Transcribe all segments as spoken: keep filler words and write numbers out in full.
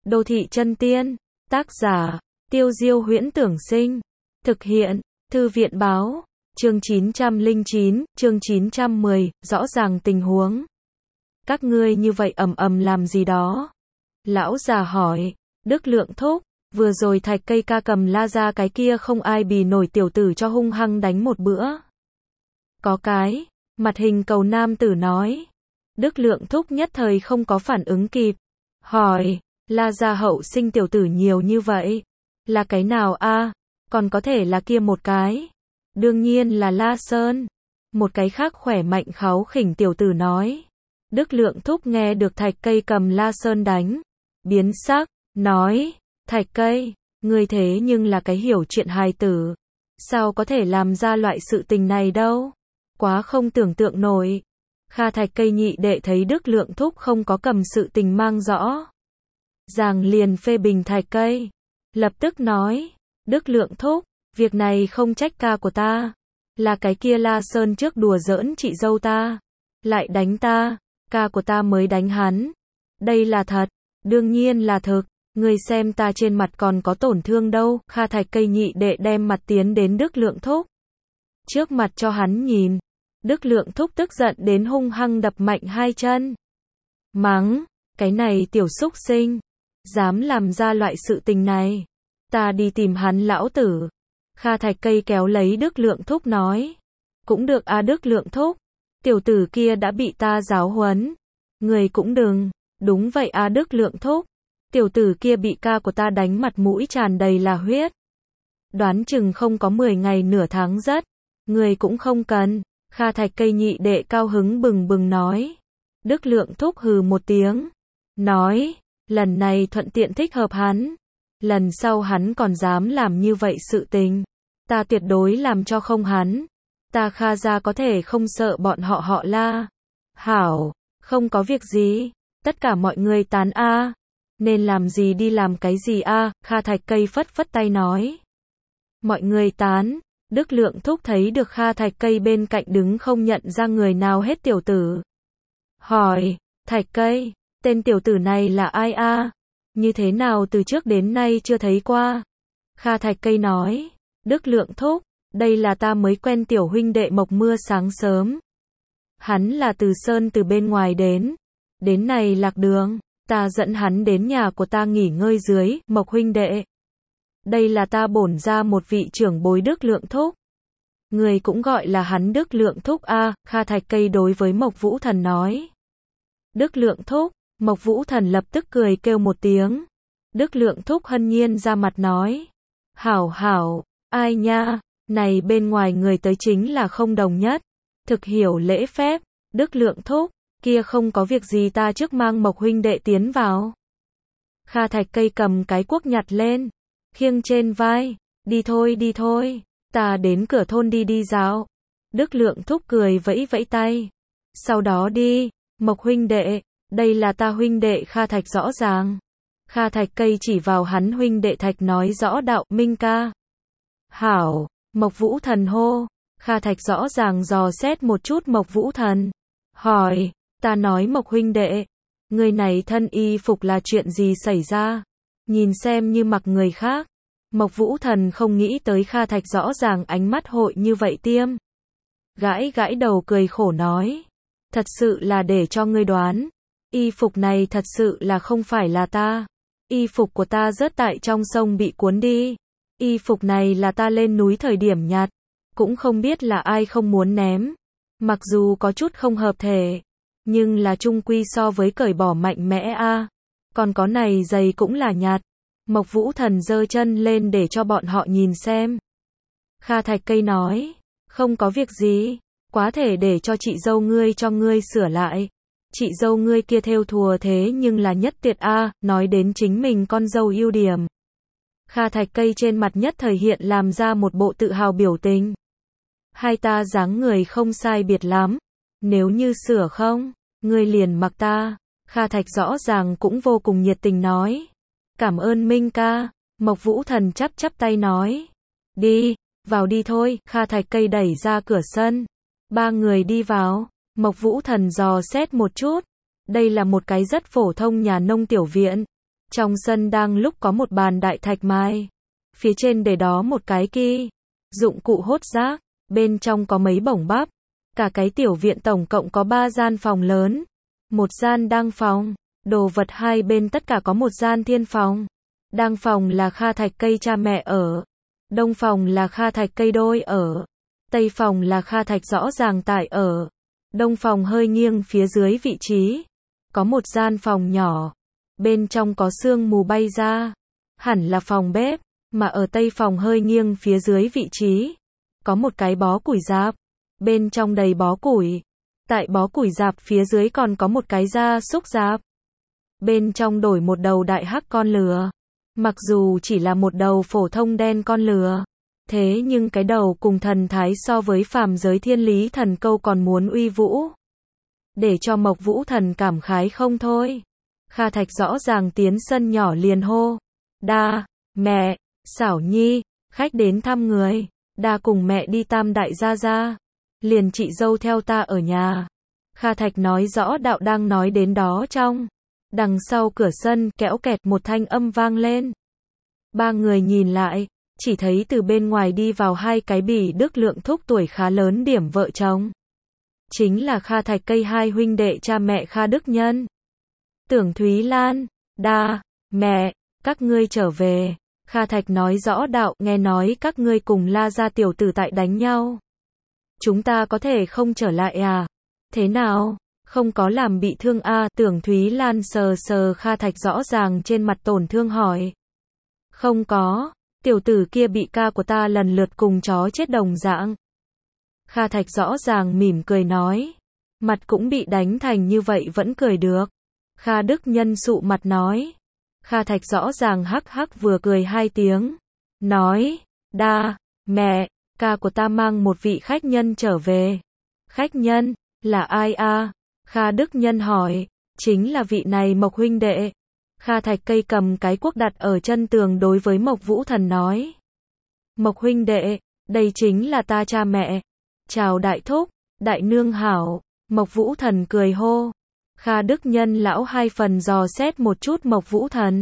Đô thị chân tiên. Tác giả, Tiêu Diêu Huyễn Tưởng Sinh. Thực hiện, Thư viện Báo. Chương chín trăm lẻ chín, chương chín trăm mười, rõ ràng tình huống. Các ngươi như vậy ầm ầm làm gì đó? Lão già hỏi. Đức Lượng thúc, vừa rồi Thạch Cây ca cầm la ra cái kia không ai bì nổi tiểu tử cho hung hăng đánh một bữa. Có cái, mặt hình cầu nam tử nói. Đức Lượng thúc nhất thời không có phản ứng kịp. Hỏi, la ra hậu sinh tiểu tử nhiều như vậy. Là cái nào a? Còn có thể là kia một cái. Đương nhiên là La Sơn. Một cái khác khỏe mạnh kháu khỉnh tiểu tử nói. Đức Lượng thúc nghe được Thạch Cây cầm La Sơn đánh. Biến sắc, nói, Thạch Cây, ngươi thế nhưng là cái hiểu chuyện hài tử. Sao có thể làm ra loại sự tình này đâu? Quá không tưởng tượng nổi. Kha Thạch Cây nhị đệ thấy Đức Lượng thúc không có cầm sự tình mang rõ. Giàng liền phê bình Thạch Cây. Lập tức nói, Đức Lượng thúc, việc này không trách ca của ta. Là cái kia La Sơn trước đùa giỡn chị dâu ta. Lại đánh ta, ca của ta mới đánh hắn. Đây là thật, đương nhiên là thực. Ngươi xem ta trên mặt còn có tổn thương đâu. Kha Thạch Cây nhị đệ đem mặt tiến đến Đức Lượng thúc. Trước mặt cho hắn nhìn. Đức Lượng thúc tức giận đến hung hăng đập mạnh hai chân. Mắng, cái này tiểu xúc sinh. Dám làm ra loại sự tình này. Ta đi tìm hắn lão tử. Kha Thạch Cây kéo lấy Đức Lượng thúc nói. Cũng được a Đức Lượng thúc. Tiểu tử kia đã bị ta giáo huấn. Người cũng đừng. Đúng vậy a Đức Lượng thúc. Tiểu tử kia bị ca của ta đánh mặt mũi tràn đầy là huyết. Đoán chừng không có mười ngày nửa tháng rất. Người cũng không cần. Kha Thạch Cây nhị đệ cao hứng bừng bừng nói. Đức Lượng thúc hừ một tiếng. Nói, lần này thuận tiện thích hợp hắn. Lần sau hắn còn dám làm như vậy sự tình. Ta tuyệt đối làm cho không hắn. Ta Kha gia có thể không sợ bọn họ họ La. Hảo, không có việc gì. Tất cả mọi người tán a. Nên làm gì đi làm cái gì a? Kha Thạch Cây phất phất tay nói. Mọi người tán. Đức Lượng thúc thấy được Kha Thạch Cây bên cạnh đứng không nhận ra người nào hết tiểu tử. Hỏi, Thạch Cây, tên tiểu tử này là ai a? Như thế nào từ trước đến nay chưa thấy qua? Kha Thạch Cây nói, Đức Lượng thúc, đây là ta mới quen tiểu huynh đệ Mộc Mưa sáng sớm. Hắn là từ Sơn từ bên ngoài đến. Đến này lạc đường, ta dẫn hắn đến nhà của ta nghỉ ngơi dưới, Mộc huynh đệ. Đây là ta bổn ra một vị trưởng bối Đức Lượng thúc. Người cũng gọi là hắn Đức Lượng thúc a. Kha Thạch Cây đối với Mộc Vũ Thần nói. Đức Lượng thúc. Mộc Vũ Thần lập tức cười kêu một tiếng. Đức Lượng thúc hân nhiên ra mặt nói. Hảo hảo, ai nha, này bên ngoài người tới chính là không đồng nhất. Thực hiểu lễ phép, Đức Lượng thúc, kia không có việc gì ta trước mang Mộc huynh đệ tiến vào. Kha Thạch Cây cầm cái cuốc nhặt lên, khiêng trên vai, đi thôi đi thôi, ta đến cửa thôn đi đi dạo. Đức Lượng thúc cười vẫy vẫy tay. Sau đó đi, Mộc huynh đệ. Đây là ta huynh đệ Kha Thạch rõ ràng. Kha Thạch Cây chỉ vào hắn huynh đệ Thạch nói rõ đạo Minh ca. Hảo, Mộc Vũ Thần hô. Kha Thạch rõ ràng dò xét một chút Mộc Vũ Thần. Hỏi, ta nói Mộc huynh đệ, người này thân y phục là chuyện gì xảy ra? Nhìn xem như mặc người khác. Mộc Vũ Thần không nghĩ tới Kha Thạch rõ ràng ánh mắt hội như vậy tiêm. Gãi gãi đầu cười khổ nói. Thật sự là để cho ngươi đoán. Y phục này thật sự là không phải là ta. Y phục của ta rớt tại trong sông bị cuốn đi. Y phục này là ta lên núi thời điểm nhặt. Cũng không biết là ai không muốn ném. Mặc dù có chút không hợp thể. Nhưng là chung quy so với cởi bỏ mạnh mẽ a. Còn có này giày cũng là nhặt. Mộc Vũ Thần giơ chân lên để cho bọn họ nhìn xem. Kha Thạch Cây nói. Không có việc gì. Quá thể để cho chị dâu ngươi cho ngươi sửa lại. Chị dâu ngươi kia thêu thùa thế nhưng là nhất tuyệt a. Nói đến chính mình con dâu ưu điểm. Kha Thạch Cây trên mặt nhất thời hiện làm ra một bộ tự hào biểu tình. Hai ta dáng người không sai biệt lắm. Nếu như sửa không, ngươi liền mặc ta. Kha Thạch rõ ràng cũng vô cùng nhiệt tình nói. Cảm ơn Minh ca. Mộc Vũ Thần chắp chắp tay nói. Đi, vào đi thôi. Kha Thạch Cây đẩy ra cửa sân. Ba người đi vào. Mộc Vũ Thần dò xét một chút. Đây là một cái rất phổ thông nhà nông tiểu viện. Trong sân đang lúc có một bàn đại thạch mai. Phía trên để đó một cái ki. Dụng cụ hốt rác. Bên trong có mấy bổng bắp. Cả cái tiểu viện tổng cộng có ba gian phòng lớn. Một gian đang phòng. Đồ vật hai bên tất cả có một gian thiên phòng. Đang phòng là Kha Thạch Cây cha mẹ ở. Đông phòng là Kha Thạch Cây đôi ở. Tây phòng là Kha Thạch rõ ràng tại ở. Đông phòng hơi nghiêng phía dưới vị trí. Có một gian phòng nhỏ. Bên trong có sương mù bay ra. Hẳn là phòng bếp. Mà ở tây phòng hơi nghiêng phía dưới vị trí. Có một cái bó củi rạp. Bên trong đầy bó củi. Tại bó củi rạp phía dưới còn có một cái gia súc rạp. Bên trong đổi một đầu đại hắc con lừa. Mặc dù chỉ là một đầu phổ thông đen con lừa. Thế nhưng cái đầu cùng thần thái so với phàm giới thiên lý thần câu còn muốn uy vũ. Để cho Mộc Vũ Thần cảm khái không thôi. Kha Thạch rõ ràng tiến sân nhỏ liền hô. Đa, mẹ, Xảo Nhi, khách đến thăm người. Đa cùng mẹ đi Tam Đại Gia Gia. Liền chị dâu theo ta ở nhà. Kha Thạch nói rõ đạo đang nói đến đó trong. Đằng sau cửa sân kẽo kẹt một thanh âm vang lên. Ba người nhìn lại. Chỉ thấy từ bên ngoài đi vào hai cái bỉ đức lượng thúc tuổi khá lớn điểm vợ chồng. Chính là Kha Thạch Cây hai huynh đệ cha mẹ Kha Đức Nhân. Tưởng Thúy Lan, Đa, mẹ, các ngươi trở về. Kha Thạch nói rõ đạo, nghe nói các ngươi cùng La gia tiểu tử tại đánh nhau. Chúng ta có thể không trở lại à? Thế nào? Không có làm bị thương à? Tưởng Thúy Lan sờ sờ Kha Thạch rõ ràng trên mặt tổn thương hỏi. Không có. Tiểu tử kia bị ca của ta lần lượt cùng chó chết đồng dạng. Kha Thạch rõ ràng mỉm cười nói. Mặt cũng bị đánh thành như vậy vẫn cười được. Kha Đức Nhân sụ mặt nói. Kha Thạch rõ ràng hắc hắc vừa cười hai tiếng. Nói. Đa, mẹ, ca của ta mang một vị khách nhân trở về. Khách nhân? Là ai a? Kha Đức Nhân hỏi. Chính là vị này Mộc huynh đệ. Kha Thạch Cây cầm cái cuốc đặt ở chân tường đối với Mộc Vũ Thần nói. Mộc huynh đệ, đây chính là ta cha mẹ. Chào đại thúc, đại nương hảo. Mộc Vũ Thần cười hô. Kha Đức Nhân lão hai phần dò xét một chút Mộc Vũ Thần.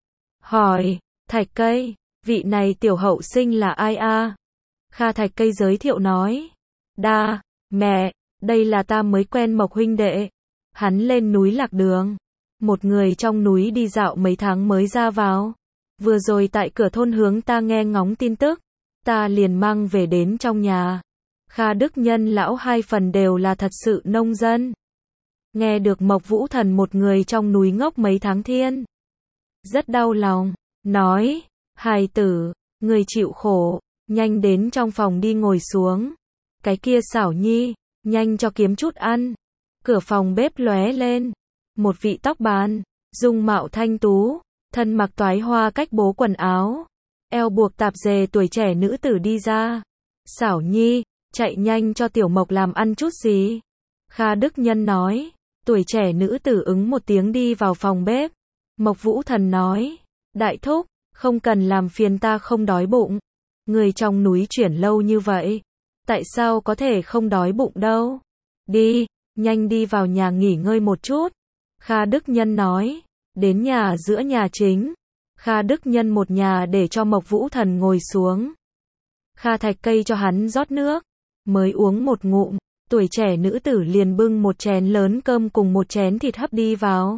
Hỏi, Thạch Cây, vị này tiểu hậu sinh là ai a? Kha Thạch Cây giới thiệu nói. Đa, mẹ, đây là ta mới quen Mộc huynh đệ. Hắn lên núi lạc đường. Một người trong núi đi dạo mấy tháng mới ra vào. Vừa rồi tại cửa thôn hướng ta nghe ngóng tin tức. Ta liền mang về đến trong nhà. Kha Đức Nhân lão hai phần đều là thật sự nông dân. Nghe được Mộc Vũ Thần một người trong núi ngốc mấy tháng thiên. Rất đau lòng. Nói, hài tử, người chịu khổ. Nhanh đến trong phòng đi ngồi xuống. Cái kia Xảo Nhi, nhanh cho kiếm chút ăn. Cửa phòng bếp lóe lên. Một vị tóc bàn, dung mạo thanh tú, thân mặc toái hoa cách bố quần áo, eo buộc tạp dề tuổi trẻ nữ tử đi ra. Xảo Nhi, chạy nhanh cho tiểu Mộc làm ăn chút gì. Kha Đức Nhân nói. Tuổi trẻ nữ tử ứng một tiếng đi vào phòng bếp. Mộc Vũ Thần nói. Đại thúc, không cần làm phiền ta không đói bụng. Người trong núi chuyển lâu như vậy. Tại sao có thể không đói bụng đâu? Đi, nhanh đi vào nhà nghỉ ngơi một chút. Kha Đức Nhân nói. Đến nhà giữa nhà chính. Kha Đức Nhân một nhà để cho Mộc Vũ Thần ngồi xuống. Kha Thạch Cây cho hắn rót nước. Mới uống một ngụm. Tuổi trẻ nữ tử liền bưng một chén lớn cơm cùng một chén thịt hấp đi vào.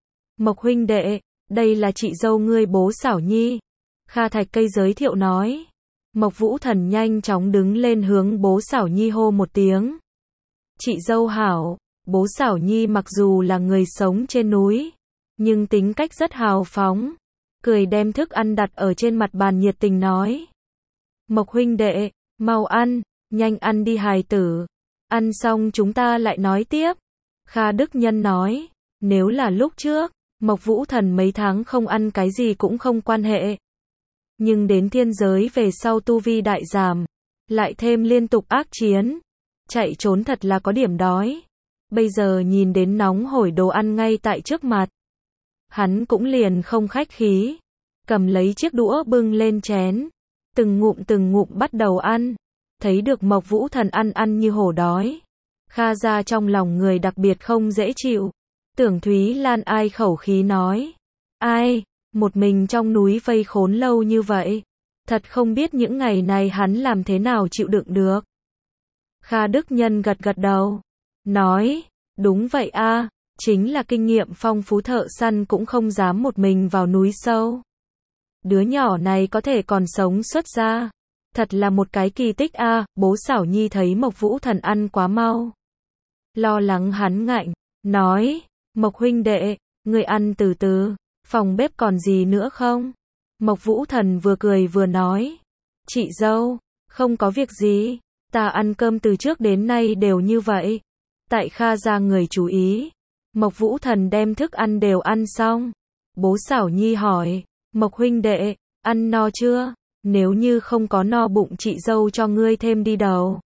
Mộc huynh đệ, đây là chị dâu ngươi bố Xảo Nhi. Kha Thạch Cây giới thiệu nói. Mộc Vũ Thần nhanh chóng đứng lên hướng bố Xảo Nhi hô một tiếng. Chị dâu hảo. Bố Xảo Nhi mặc dù là người sống trên núi, nhưng tính cách rất hào phóng. Cười đem thức ăn đặt ở trên mặt bàn nhiệt tình nói. Mộc huynh đệ, mau ăn, nhanh ăn đi hài tử. Ăn xong chúng ta lại nói tiếp. Kha Đức Nhân nói. Nếu là lúc trước, Mộc Vũ Thần mấy tháng không ăn cái gì cũng không quan hệ. Nhưng đến thiên giới về sau tu vi đại giảm. Lại thêm liên tục ác chiến. Chạy trốn thật là có điểm đói. Bây giờ nhìn đến nóng hổi đồ ăn ngay tại trước mặt. Hắn cũng liền không khách khí. Cầm lấy chiếc đũa bưng lên chén. Từng ngụm từng ngụm bắt đầu ăn. Thấy được Mộc Vũ Thần ăn ăn như hổ đói. Kha ra trong lòng người đặc biệt không dễ chịu. Tưởng Thúy Lan ai khẩu khí nói. Ai, một mình trong núi vây khốn lâu như vậy. Thật không biết những ngày này hắn làm thế nào chịu đựng được. Kha Đức Nhân gật gật đầu. Nói, đúng vậy a, chính là kinh nghiệm phong phú thợ săn cũng không dám một mình vào núi sâu. Đứa nhỏ này có thể còn sống xuất ra. Thật là một cái kỳ tích a, bố Xảo Nhi thấy Mộc Vũ Thần ăn quá mau. Lo lắng hắn ngạnh, nói, Mộc huynh đệ, người ăn từ từ, phòng bếp còn gì nữa không? Mộc Vũ Thần vừa cười vừa nói, chị dâu, không có việc gì, ta ăn cơm từ trước đến nay đều như vậy. Tại Kha gia người chú ý, Mộc Vũ Thần đem thức ăn đều ăn xong. Bố Xảo Nhi hỏi, Mộc huynh đệ, ăn no chưa? Nếu như không có no bụng chị dâu cho ngươi thêm đi đầu.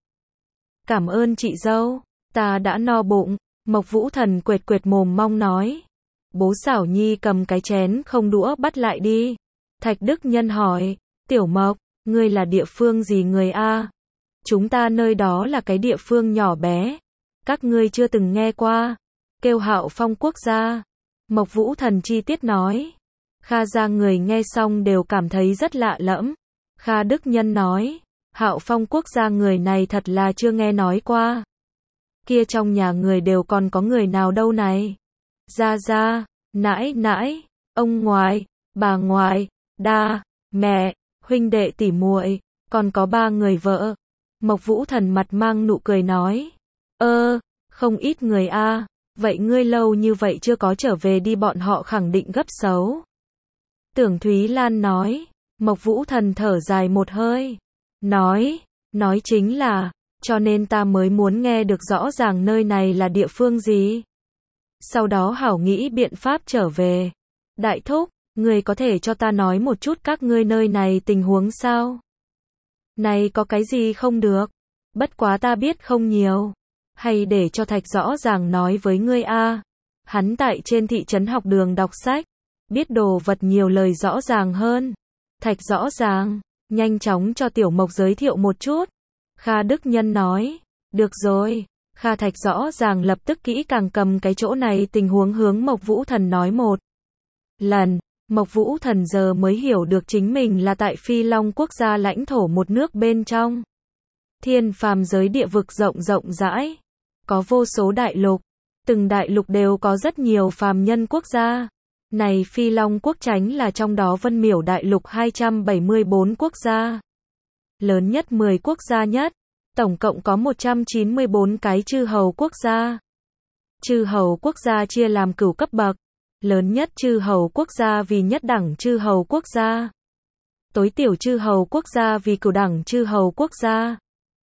Cảm ơn chị dâu, ta đã no bụng. Mộc Vũ Thần quệt quệt mồm mong nói. Bố Xảo Nhi cầm cái chén không đũa bắt lại đi. Thạch Đức Nhân hỏi, Tiểu Mộc, ngươi là địa phương gì người a? Chúng ta nơi đó là cái địa phương nhỏ bé. Các ngươi chưa từng nghe qua. Kêu Hạo Phong quốc gia. Mộc Vũ Thần chi tiết nói. Kha gia người nghe xong đều cảm thấy rất lạ lẫm. Kha Đức Nhân nói, Hạo Phong quốc gia người này thật là chưa nghe nói qua. Kia trong nhà người đều còn có người nào đâu này? Gia gia, nãi nãi, ông ngoại, bà ngoại, đa, mẹ, huynh đệ tỷ muội, còn có ba người vợ. Mộc Vũ Thần mặt mang nụ cười nói, ơ, không ít người a, vậy ngươi lâu như vậy chưa có trở về đi, bọn họ khẳng định gấp xấu. Tưởng Thúy Lan nói. Mộc Vũ Thần thở dài một hơi, nói, nói chính là, cho nên ta mới muốn nghe được rõ ràng nơi này là địa phương gì. Sau đó hảo nghĩ biện pháp trở về. Đại thúc, người có thể cho ta nói một chút các ngươi nơi này tình huống sao? Này có cái gì không được? Bất quá ta biết không nhiều. Hay để cho Thạch rõ ràng nói với ngươi a. Hắn tại trên thị trấn học đường đọc sách, biết đồ vật nhiều lời rõ ràng hơn. Thạch rõ ràng, nhanh chóng cho Tiểu Mộc giới thiệu một chút. Kha Đức Nhân nói, được rồi. Kha Thạch rõ ràng lập tức kỹ càng cầm cái chỗ này tình huống hướng Mộc Vũ Thần nói một lần. Mộc Vũ Thần giờ mới hiểu được chính mình là tại Phi Long quốc gia lãnh thổ một nước bên trong. Thiên phàm giới địa vực rộng rộng rãi, có vô số đại lục, từng đại lục đều có rất nhiều phàm nhân quốc gia. Này Phi Long quốc chánh là trong đó Vân Miểu đại lục hai trăm bảy mươi bốn quốc gia. Lớn nhất mười quốc gia nhất, tổng cộng có một trăm chín mươi bốn cái chư hầu quốc gia. Chư hầu quốc gia chia làm cửu cấp bậc, lớn nhất chư hầu quốc gia vì nhất đẳng chư hầu quốc gia. Tối tiểu chư hầu quốc gia vì cửu đẳng chư hầu quốc gia.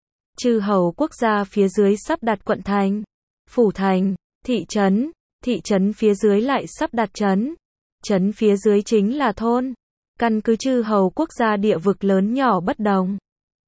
Chư hầu quốc gia phía dưới sắp đặt quận thành, phủ thành, thị trấn. Thị trấn phía dưới lại sắp đặt trấn. Trấn phía dưới chính là thôn. Căn cứ chư hầu quốc gia địa vực lớn nhỏ bất đồng.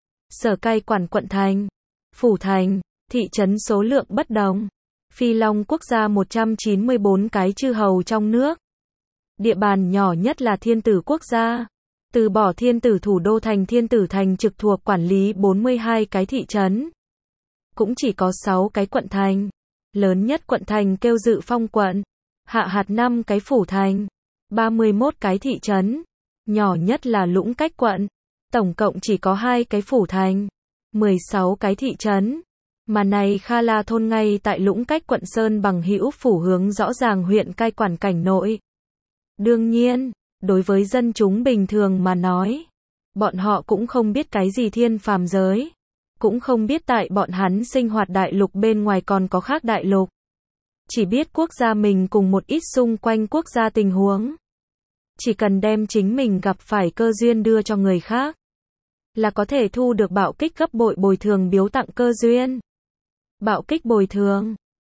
Sở cai quản quận thành, phủ thành, thị trấn số lượng bất đồng. Phi Long quốc gia một trăm chín mươi bốn cái chư hầu trong nước. Địa bàn nhỏ nhất là Thiên Tử quốc gia. Từ bỏ Thiên Tử thủ đô thành Thiên Tử thành trực thuộc quản lý bốn mươi hai cái thị trấn. Cũng chỉ có sáu cái quận thành. Lớn nhất quận thành kêu Dự Phong quận, hạ hạt năm cái phủ thành, ba mươi mốt cái thị trấn, nhỏ nhất là Lũng Cách quận, tổng cộng chỉ có hai cái phủ thành, mười sáu cái thị trấn. Mà này Kha La thôn ngay tại Lũng Cách quận Sơn Bằng Hữu phủ hướng rõ ràng huyện cai quản cảnh nội. Đương nhiên, đối với dân chúng bình thường mà nói, bọn họ cũng không biết cái gì thiên phàm giới. Cũng không biết tại bọn hắn sinh hoạt đại lục bên ngoài còn có khác đại lục. Chỉ biết quốc gia mình cùng một ít xung quanh quốc gia tình huống. Chỉ cần đem chính mình gặp phải cơ duyên đưa cho người khác, là có thể thu được bạo kích gấp bội bồi thường biếu tặng cơ duyên. Bạo kích bồi thường,